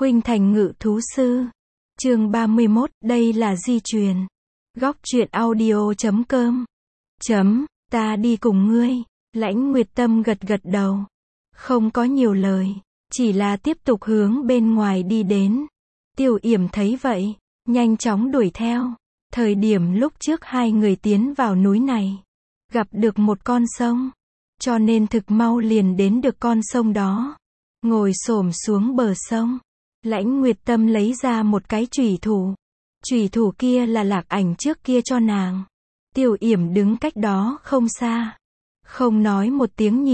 Khuynh Thành Ngự Thú Sư. Chương 31, đây là di truyền. Góc truyện audio.com. Ta đi cùng ngươi. Lãnh Nguyệt Tâm gật gật đầu. Không có nhiều lời, chỉ là tiếp tục hướng bên ngoài đi đến. Tiêu Yểm thấy vậy, nhanh chóng đuổi theo. Thời điểm lúc trước hai người tiến vào núi này, gặp được một con sông, cho nên thực mau liền đến được con sông đó. Ngồi xổm xuống bờ sông, Lãnh Nguyệt Tâm lấy ra một cái chủy thủ. Chủy thủ kia là Lạc Ảnh trước kia cho nàng. Tiêu Yểm đứng cách đó không xa, không nói một tiếng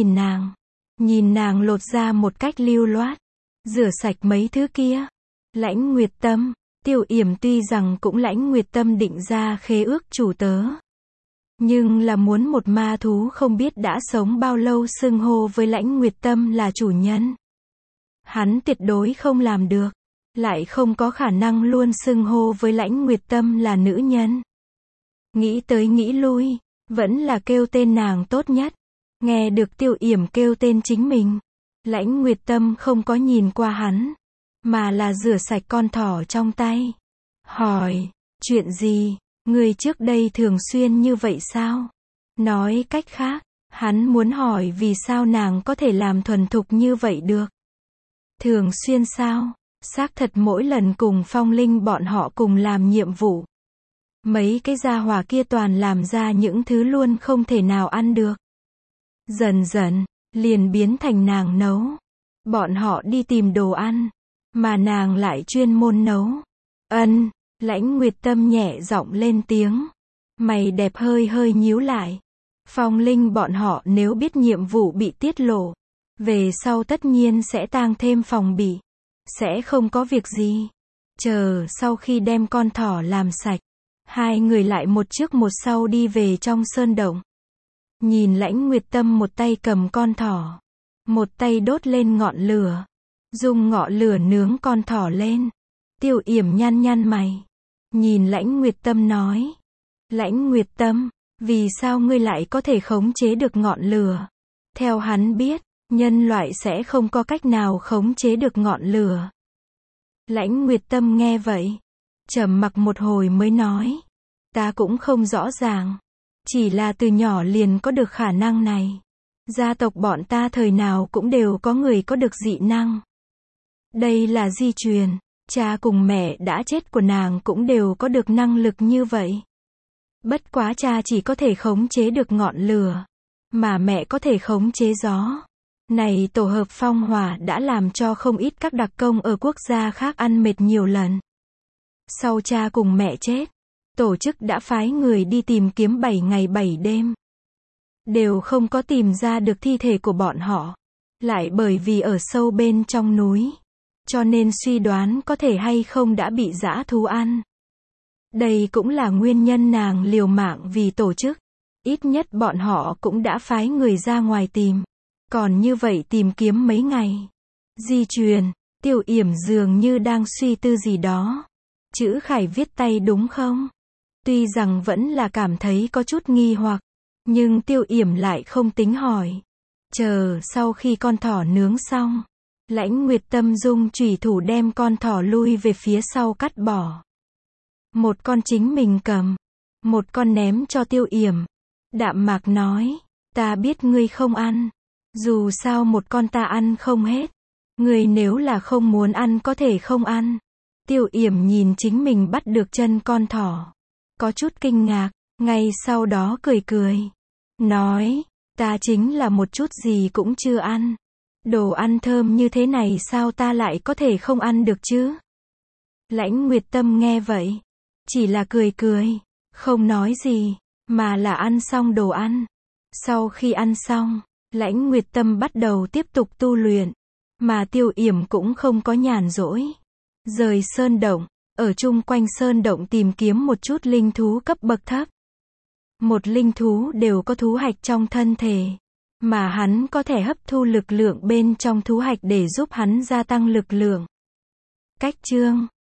nhìn nàng lột ra một cách lưu loát, rửa sạch mấy thứ kia. Lãnh Nguyệt Tâm, Tiêu Yểm tuy rằng cũng Lãnh Nguyệt Tâm định ra khế ước chủ tớ, nhưng là muốn một ma thú không biết đã sống bao lâu xưng hô với Lãnh Nguyệt Tâm là chủ nhân, hắn tuyệt đối không làm được, lại không có khả năng luôn xưng hô với Lãnh Nguyệt Tâm là nữ nhân. Nghĩ tới nghĩ lui, vẫn là kêu tên nàng tốt nhất. Nghe được Tiêu Yểm kêu tên chính mình, Lãnh Nguyệt Tâm không có nhìn qua hắn, mà là rửa sạch con thỏ trong tay. Hỏi, chuyện gì, người trước đây thường xuyên như vậy sao? Nói cách khác, hắn muốn hỏi vì sao nàng có thể làm thuần thục như vậy được. Thường xuyên sao? Xác thật mỗi lần cùng Phong Linh bọn họ cùng làm nhiệm vụ, mấy cái gia hỏa kia toàn làm ra những thứ luôn không thể nào ăn được. Dần dần, liền biến thành nàng nấu. Bọn họ đi tìm đồ ăn, mà nàng lại chuyên môn nấu. Lãnh Nguyệt Tâm nhẹ giọng lên tiếng. Mày đẹp hơi hơi nhíu lại. Phong Linh bọn họ nếu biết nhiệm vụ bị tiết lộ, về sau tất nhiên sẽ tăng thêm phòng bị. Sẽ không có việc gì. Chờ sau khi đem con thỏ làm sạch, hai người lại một trước một sau đi về trong sơn động. Nhìn Lãnh Nguyệt Tâm một tay cầm con thỏ, một tay đốt lên ngọn lửa, dùng ngọn lửa nướng con thỏ lên. Tiêu Yểm nhăn nhăn mày, nhìn Lãnh Nguyệt Tâm nói. Lãnh Nguyệt Tâm, vì sao ngươi lại có thể khống chế được ngọn lửa? Theo hắn biết, nhân loại sẽ không có cách nào khống chế được ngọn lửa. Lãnh Nguyệt Tâm nghe vậy, trầm mặc một hồi mới nói. Ta cũng không rõ ràng. Chỉ là từ nhỏ liền có được khả năng này. Gia tộc bọn ta thời nào cũng đều có người có được dị năng. Đây là di truyền. Cha cùng mẹ đã chết của nàng cũng đều có được năng lực như vậy. Bất quá cha chỉ có thể khống chế được ngọn lửa, mà mẹ có thể khống chế gió. Này tổ hợp phong hỏa đã làm cho không ít các đặc công ở quốc gia khác ăn mệt nhiều lần. Sau cha cùng mẹ chết, tổ chức đã phái người đi tìm kiếm 7 ngày 7 đêm. Đều không có tìm ra được thi thể của bọn họ. Lại bởi vì ở sâu bên trong núi, cho nên suy đoán có thể hay không đã bị dã thú ăn. Đây cũng là nguyên nhân nàng liều mạng vì tổ chức. Ít nhất bọn họ cũng đã phái người ra ngoài tìm. Còn như vậy tìm kiếm mấy ngày. Di truyền, Tiêu Yểm dường như đang suy tư gì đó. Chữ khải viết tay đúng không? Tuy rằng vẫn là cảm thấy có chút nghi hoặc, nhưng Tiêu Yểm lại không tính hỏi. Chờ sau khi con thỏ nướng xong, Lãnh Nguyệt Tâm dùng chủy thủ đem con thỏ lui về phía sau cắt bỏ. Một con chính mình cầm, một con ném cho Tiêu Yểm. Đạm mạc nói, ta biết ngươi không ăn. Dù sao một con ta ăn không hết. Ngươi nếu là không muốn ăn có thể không ăn. Tiêu Yểm nhìn chính mình bắt được chân con thỏ, có chút kinh ngạc, ngay sau đó cười cười. Nói, ta chính là một chút gì cũng chưa ăn. Đồ ăn thơm như thế này sao ta lại có thể không ăn được chứ? Lãnh Nguyệt Tâm nghe vậy, chỉ là cười cười, không nói gì, mà là ăn xong đồ ăn. Sau khi ăn xong, Lãnh Nguyệt Tâm bắt đầu tiếp tục tu luyện, mà Tiêu Yểm cũng không có nhàn rỗi. Rời sơn động, ở chung quanh sơn động tìm kiếm một chút linh thú cấp bậc thấp. Một linh thú đều có thú hạch trong thân thể, mà hắn có thể hấp thu lực lượng bên trong thú hạch để giúp hắn gia tăng lực lượng. Cách chương